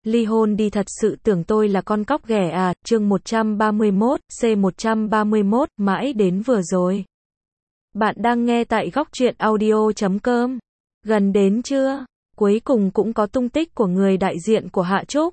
ly hôn đi, thật sự tưởng tôi là con cóc ghẻ à, chương 131, C131, mãi đến vừa rồi. Bạn đang nghe tại góc truyện audio.com. Gần đến chưa? Cuối cùng cũng có tung tích của người đại diện của Hạ Trúc.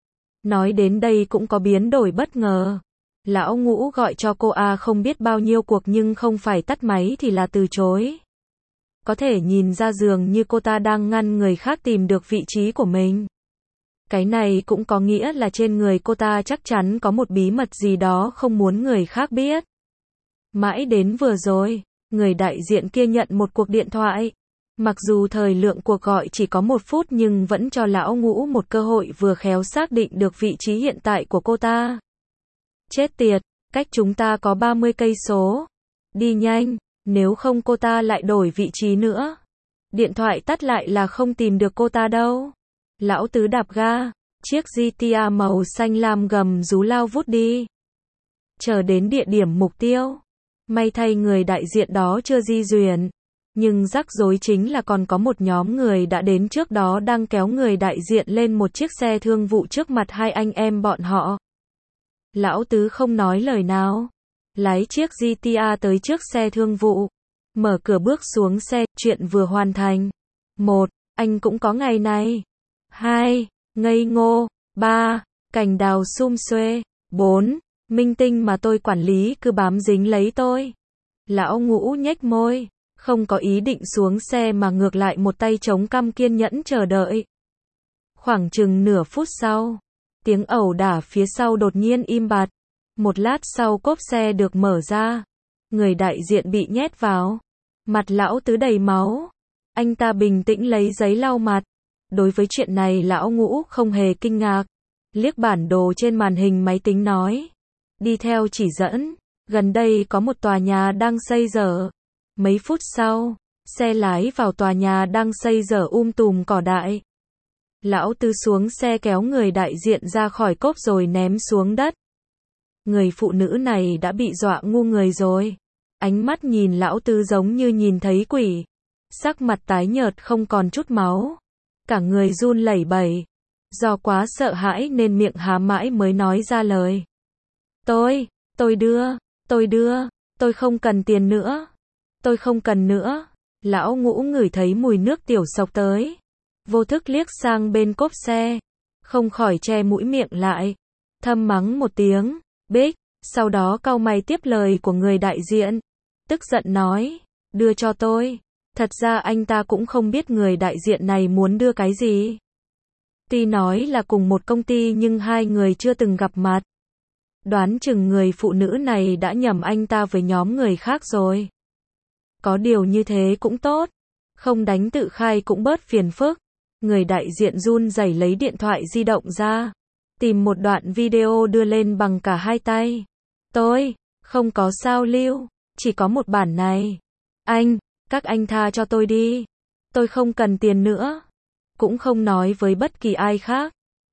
Nói đến đây cũng có biến đổi bất ngờ. Lão Ngũ gọi cho cô không biết bao nhiêu cuộc nhưng không phải tắt máy thì là từ chối. Có thể nhìn ra dường như cô ta đang ngăn người khác tìm được vị trí của mình. Cái này cũng có nghĩa là trên người cô ta chắc chắn có một bí mật gì đó không muốn người khác biết. Mãi đến vừa rồi, người đại diện kia nhận một cuộc điện thoại. Mặc dù thời lượng cuộc gọi chỉ có 1 phút nhưng vẫn cho Lão Ngũ một cơ hội vừa khéo xác định được vị trí hiện tại của cô ta. Chết tiệt, cách chúng ta có 30 cây số. Đi nhanh, nếu không cô ta lại đổi vị trí nữa. Điện thoại tắt lại là không tìm được cô ta đâu. Lão Tứ đạp ga, chiếc GTA màu xanh lam gầm rú lao vút đi. Chờ đến địa điểm mục tiêu. May thay người đại diện đó chưa di chuyển. Nhưng rắc rối chính là còn có một nhóm người đã đến trước đó đang kéo người đại diện lên một chiếc xe thương vụ trước mặt hai anh em bọn họ. Lão Tứ không nói lời nào. Lái chiếc GTA tới trước xe thương vụ. Mở cửa bước xuống xe, chuyện vừa hoàn thành. 1. Anh cũng có ngày này. 2. Ngây ngô. 3. Cành đào sum xuê. 4. Minh tinh mà tôi quản lý cứ bám dính lấy tôi. Lão Ngũ nhếch môi, không có ý định xuống xe mà ngược lại một tay chống cằm kiên nhẫn chờ đợi. Khoảng chừng nửa phút sau, tiếng ẩu đả phía sau đột nhiên im bặt. Một lát sau cốp xe được mở ra. Người đại diện bị nhét vào. Mặt Lão Tứ đầy máu. Anh ta bình tĩnh lấy giấy lau mặt. Đối với chuyện này Lão Ngũ không hề kinh ngạc. Liếc bản đồ trên màn hình máy tính nói. Đi theo chỉ dẫn. Gần đây có một tòa nhà đang xây dở. Mấy phút sau, xe lái vào tòa nhà đang xây dở tùm cỏ dại. Lão Tứ xuống xe kéo người đại diện ra khỏi cốp rồi ném xuống đất. Người phụ nữ này đã bị dọa ngu người rồi. Ánh mắt nhìn Lão Tứ giống như nhìn thấy quỷ. Sắc mặt tái nhợt không còn chút máu. Cả người run lẩy bẩy. Do quá sợ hãi nên miệng há mãi mới nói ra lời. Tôi đưa, tôi không cần tiền nữa. Tôi không cần nữa. Lão Ngũ ngửi thấy mùi nước tiểu xộc tới. Vô thức liếc sang bên cốp xe. Không khỏi che mũi miệng lại. Thầm mắng một tiếng. Bích. Sau đó cau mày tiếp lời của người đại diện. Tức giận nói. Đưa cho tôi. Thật ra anh ta cũng không biết người đại diện này muốn đưa cái gì. Tuy nói là cùng một công ty nhưng hai người chưa từng gặp mặt. Đoán chừng người phụ nữ này đã nhầm anh ta với nhóm người khác rồi. Có điều như thế cũng tốt. Không đánh tự khai cũng bớt phiền phức. Người đại diện run rẩy lấy điện thoại di động ra. Tìm một đoạn video đưa lên bằng cả hai tay. Tôi, không có sao lưu. Chỉ có một bản này. Các anh tha cho tôi đi. Tôi không cần tiền nữa. Cũng không nói với bất kỳ ai khác.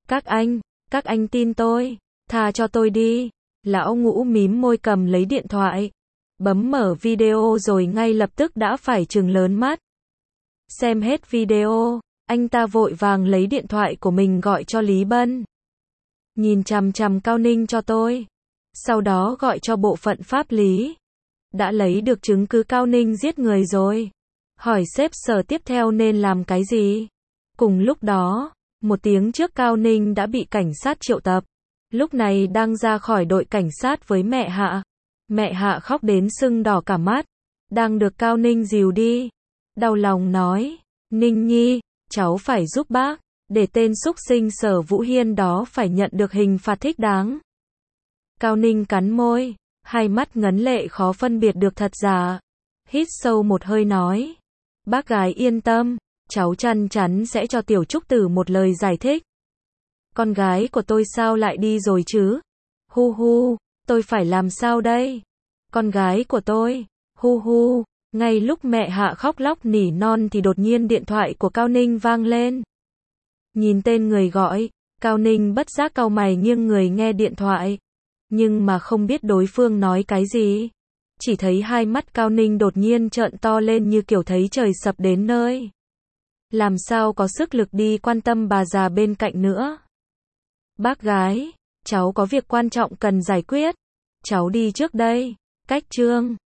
Các anh tin tôi. Tha cho tôi đi. Lão Ngũ mím môi cầm lấy điện thoại. Bấm mở video rồi ngay lập tức đã phải trừng lớn mắt. Xem hết video, anh ta vội vàng lấy điện thoại của mình gọi cho Lý Bân. Nhìn chằm chằm Cao Ninh cho tôi. Sau đó gọi cho bộ phận pháp lý. Đã lấy được chứng cứ Cao Ninh giết người rồi. Hỏi sếp sở tiếp theo nên làm cái gì? Cùng lúc đó, 1 tiếng trước Cao Ninh đã bị cảnh sát triệu tập. Lúc này đang ra khỏi đội cảnh sát với mẹ Hạ. Mẹ Hạ khóc đến sưng đỏ cả mắt. Đang được Cao Ninh dìu đi. Đau lòng nói. Ninh Nhi, cháu phải giúp bác. Để tên xúc sinh Sở Vũ Hiên đó phải nhận được hình phạt thích đáng. Cao Ninh cắn môi. Hai mắt ngấn lệ khó phân biệt được thật giả. Hít sâu một hơi nói. Bác gái yên tâm. Cháu chắn chắn sẽ cho Tiểu Trúc Tử một lời giải thích. Con gái của tôi sao lại đi rồi chứ? Hu hu, tôi phải làm sao đây? Con gái của tôi, hu hu. Ngay lúc mẹ Hạ khóc lóc nỉ non thì đột nhiên điện thoại của Cao Ninh vang lên. Nhìn tên người gọi, Cao Ninh bất giác cau mày nghiêng người nghe điện thoại. Nhưng mà không biết đối phương nói cái gì. Chỉ thấy hai mắt Cao Ninh đột nhiên trợn to lên như kiểu thấy trời sập đến nơi. Làm sao có sức lực đi quan tâm bà già bên cạnh nữa. Bác gái, cháu có việc quan trọng cần giải quyết. Cháu đi trước đây. Cách chương